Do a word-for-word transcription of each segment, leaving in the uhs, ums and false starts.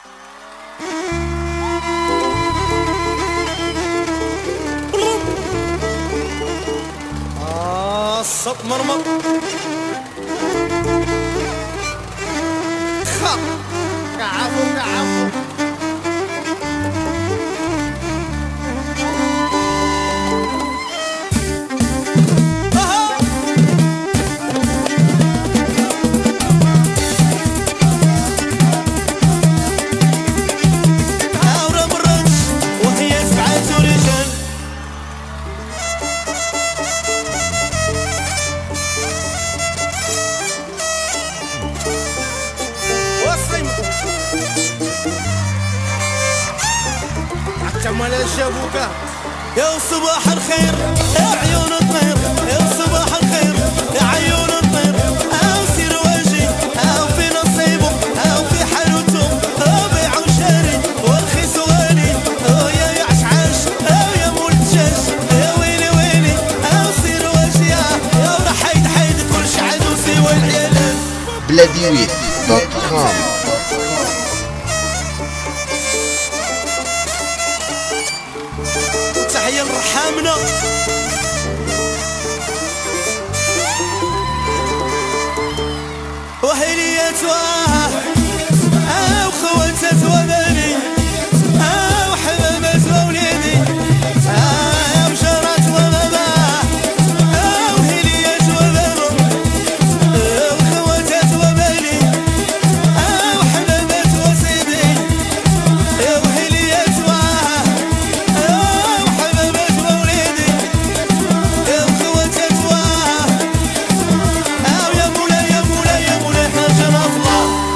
آه الصوت مرمط خا كعفو كعفو مال الشبوكة. يا صباح الخير يا عيون الطير، يا صباح الخير يا عيون الطير، او سير وجهي او في نصيبه او في حلوته، او بيع وشاري والخيس غالي، او يا يعشعش او يا مولد شاش، يا ويلي ويلي او سير وجهي يا ورا حيد حيد كل شعب وسوى العيالات. بلاديويت دوت كوم. تحية لرحامنا وهيليات واه او خواتات وبني او حمامات ووليدي او جارات وبابا او هيليات وبابا او خواتات وبني او حمامات وسيدي او هيليات واه او حمامات ووليدي او خواتات واه او يا مولاي يا مولاي يا مولاي حاجة الله.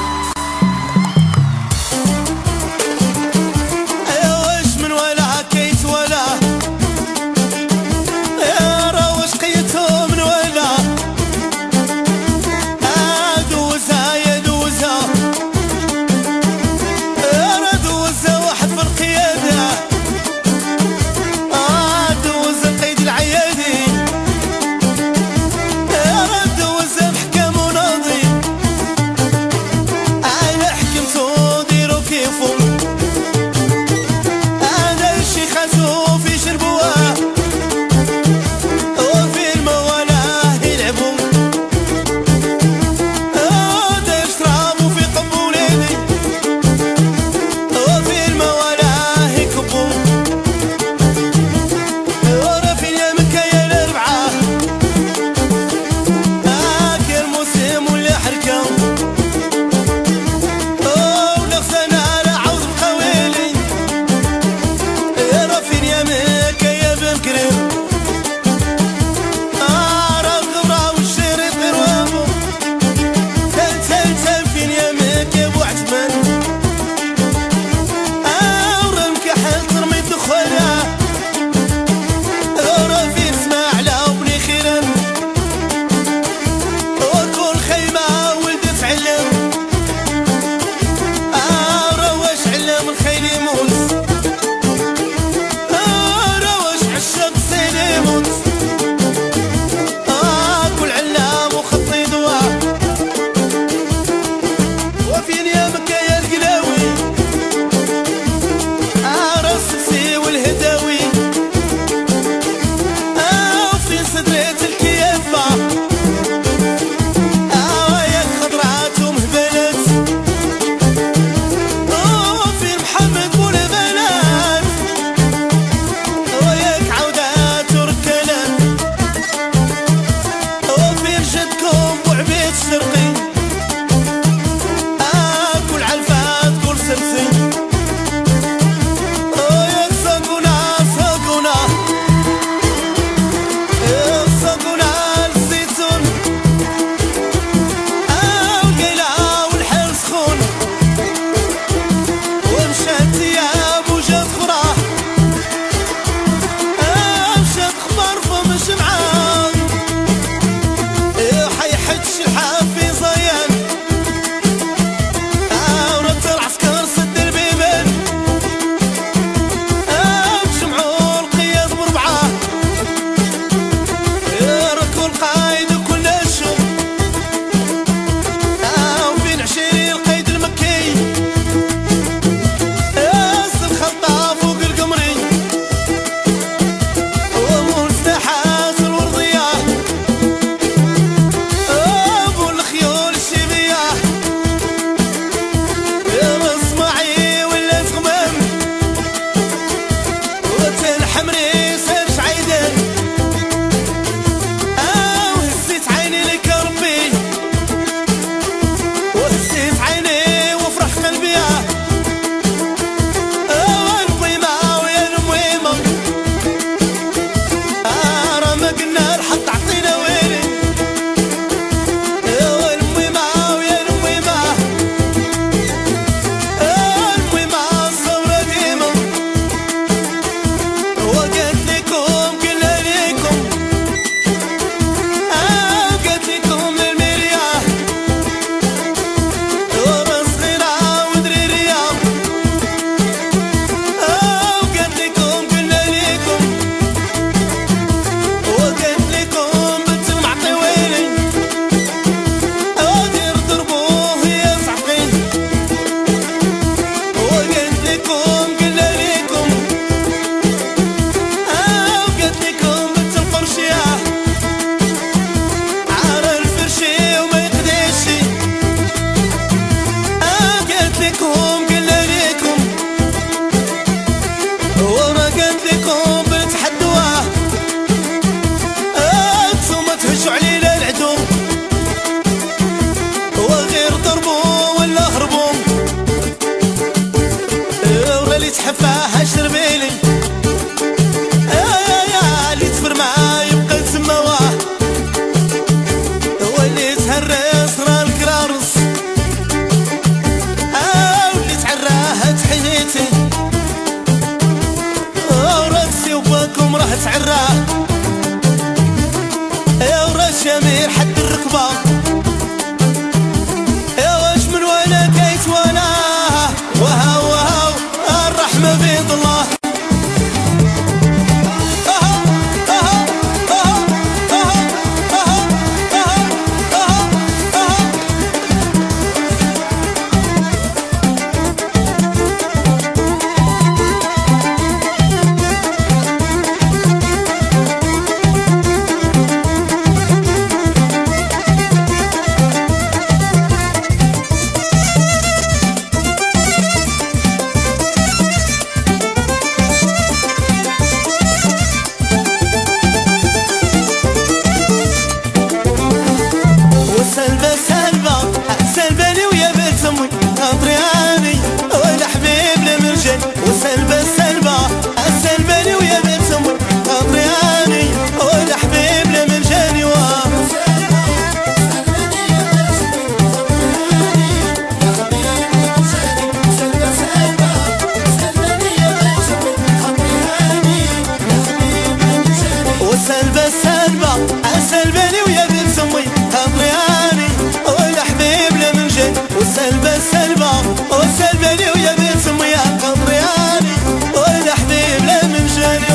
سلمى وسلماني ويا بنت ويا قمرياني ولا حبيب لا من جاني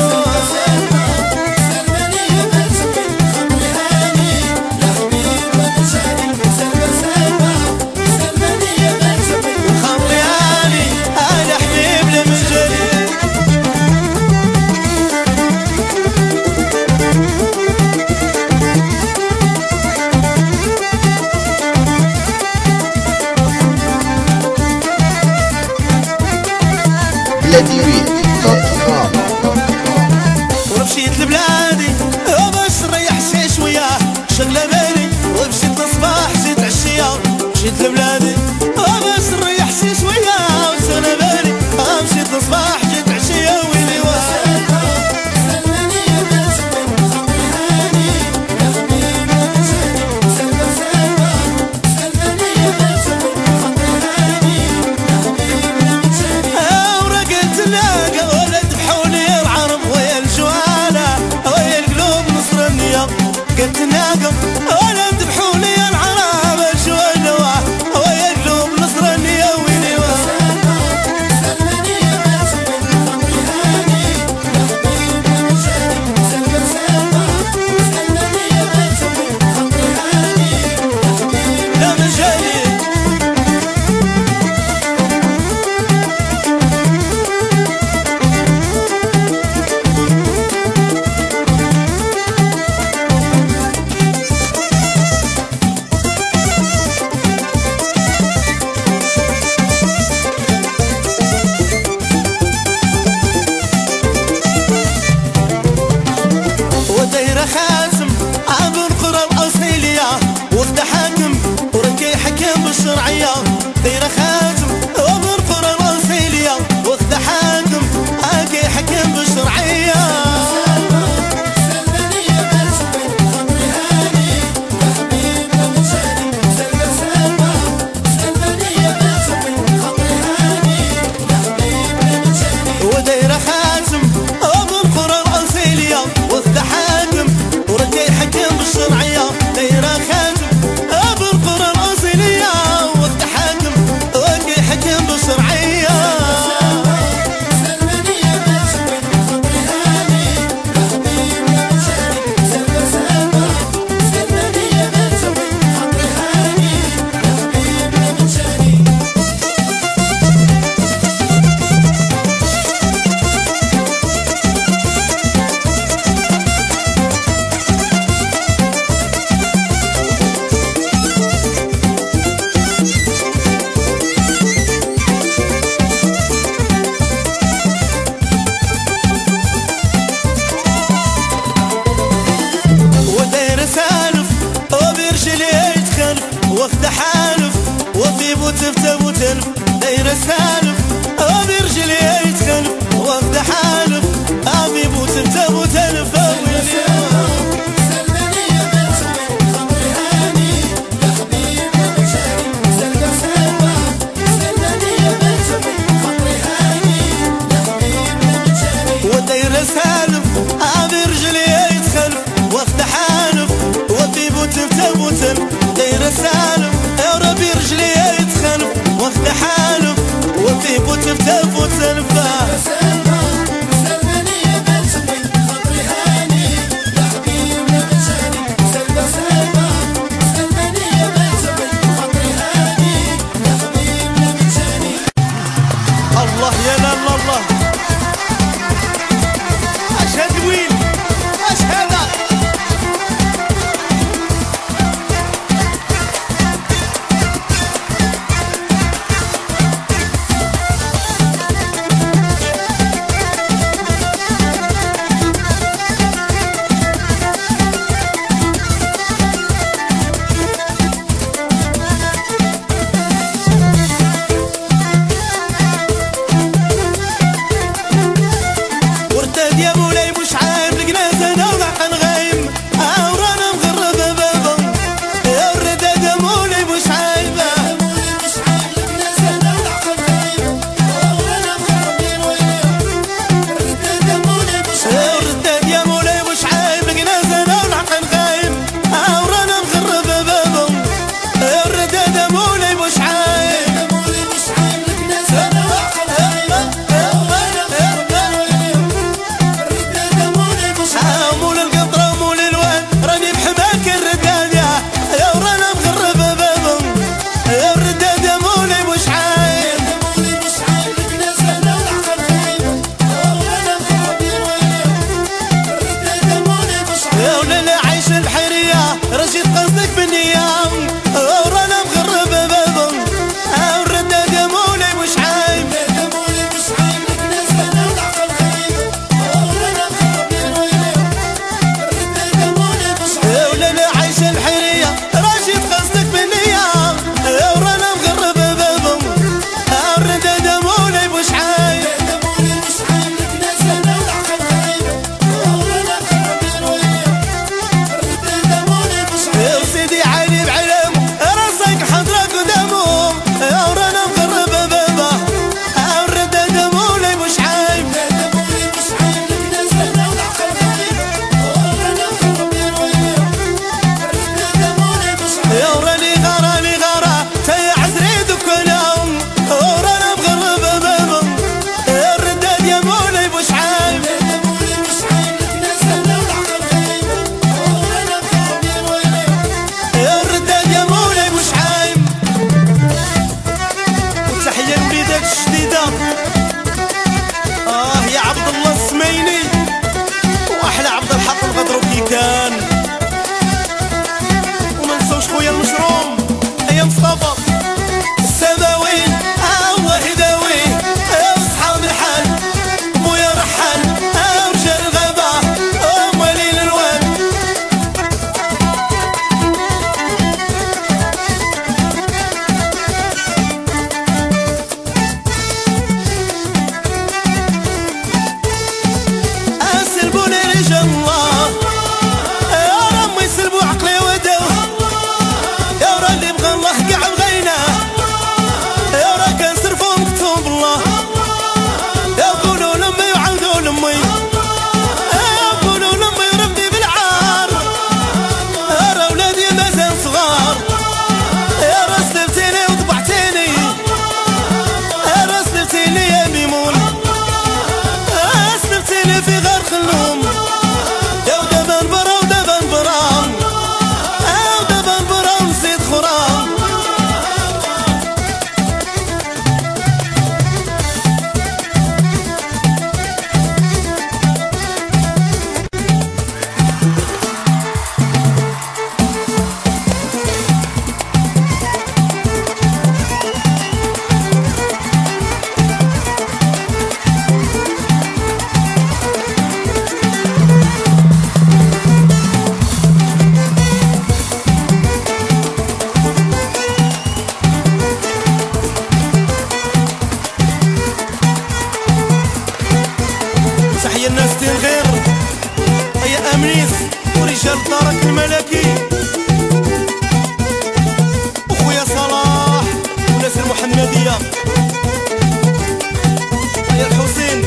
بلاديويت دوت كوم. ومشيت لبلادي باش نريح شي شويه شغله بالي ومشيت للصباح جيت عشيه مشيت لبلادي باش نريح شي شويه وشغله بالي مشيت للصباح جيت عشيه ويلي قلت ناقم ولا ذبحوا لي العرب شويه ويا قلوب نصرانيه ويلي لا من جاي خازم عبر القرى الأصيلية وفد حاكم وركي حكم بالشرعية دايرة خازم عبر القرى الأصيلية وفد حاكم هاكي حكم بالشرعية ودايرة خازم عبر القرى الأصيلية وفد حاكم حكم بالشرعية دايرة خاتم أبو القرى الأصيلية وقت حاكم وقي حكم بالشرعية وقت حالف وفي بوتف وتلف داير سالف ابي رجلي يتخلف وقت حالف ابي بوتف وتلف وداير سالف ابي رجلي يتخلف وقت حالف وفي بوتف وتلف داير سالف يا ربي رجلي يتخلف وقت حالف وفي بوتف وتلف الله يا لا الله اشهد ويل اشهد الدين غير يا امنيس ورجال دارك الملكي وخويا صلاح وناس المحمديه يا الحسين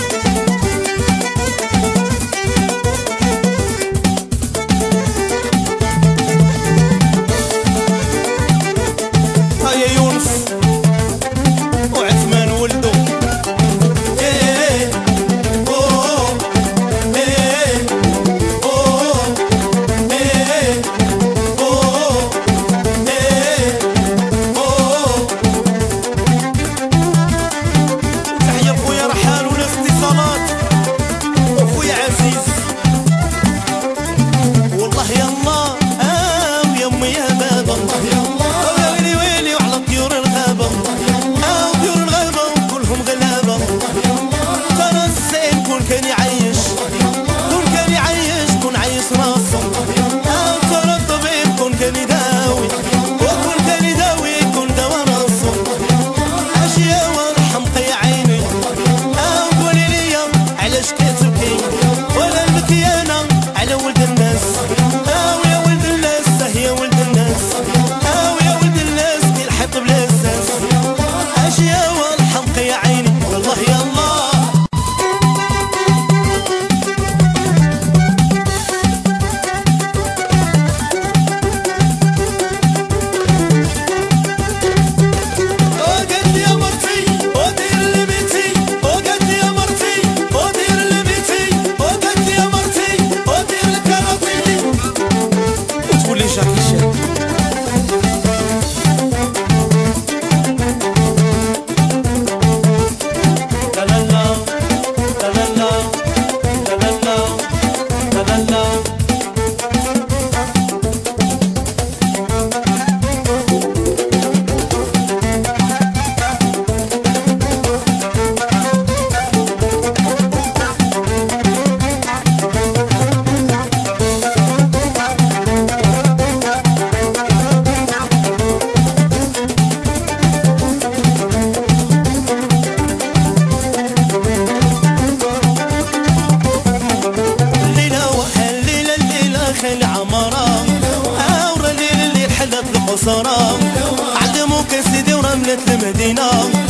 يا يونس وعثمان ولدو ايه اوه ايه اوه ايه اوه ايه اوه تحية خويا رحال وناس اتصالات وخويا عزيز والله يلا اه ويا امي يا بابا الله يلا ويلي ويلي وعلى طيور الغابة اه طيور الغابة وكلهم غلابة ترى الزين كون كان يعيش كون كان يعيش كون عايش راسه اه ترى الطبيب كون كان يداوي وكون كان يداوي كون دوا راسه اشياء والحمقى يا عيني اه قولي لي علاش كتبكي ولا نبكي انا على ولد الناس اه ويا ولد الناس هي ولد الناس اه ويا ولد الناس دي الحط بلا اساس اشياء والحمقى يا عيني والله يا الله وقالت لي يا مرتي ودير اللي بيتي وقالت لي يا مرتي ودير اللي بيتي وقالت لي يا مرتي ودير الكراتيني وتقول لي جاكي شان لا لا لا لا لا لا لا لا لا لا لا الليلة وهالليلة الليلة خيل عمرة أورا الليلة اللي حلت القصرة علموك سيدي ورملة المدينة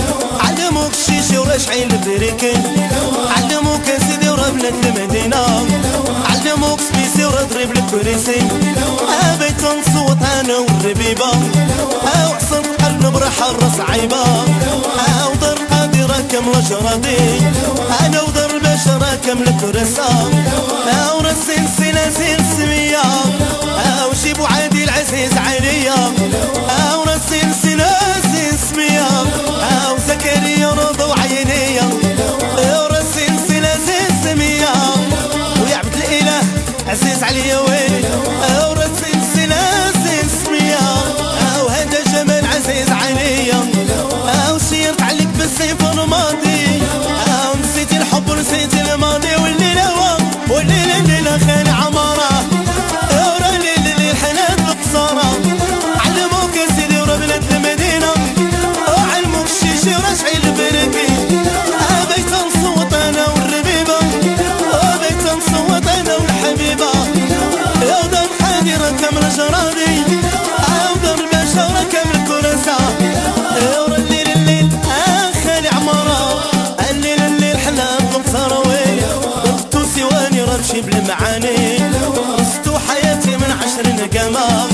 علموك الشيشي ورشعي البريكين علموك سيدي ورملة المدينة علموك سبيسي وردريب الكريسي أبيت نصوت أنا والربيبة أو حصن قلب برح الراس عيبة أو در قادرة كاملة جرادي أنا ودر بشرة كاملة كرسة أو رسين سلاسل سمية أو جيبو عادي العزيز عليا أو رسين سلاسل سمية أو زكريا رضا وعينيا أو رسين سلاسل سمية ويا عبد الإله عزيز عليا ويلي أو رسين سلاسل سمية أو هذا جمال عزيز عليا أو سيرت عليك بالسيف الماضي أو نسيتي الحب ونسيتي الماضي والليلة والليلة الليلة خير عمارة أورا الليلة اللي الحنان بقصارة علموك يا سيدي ورملة المدينة وعلموك الشيشي ورشعي البركي أبيت نصوت أنا والربيبة أبيت نصوت أنا والحبيبة يا دار حاضرة كاملة جرادي أو دار بشرة كاملة كراسة أورا الليلة الليل آخالي عمارة الليلة الليل حنان بقصارة ويلي وقتو سواني رمشي بالمعاني رستو حياتي من عشر نقامة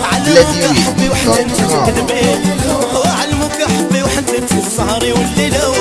علموك حبي وحنان تكذبين وعلموك حبي وحنان تسهري والليلة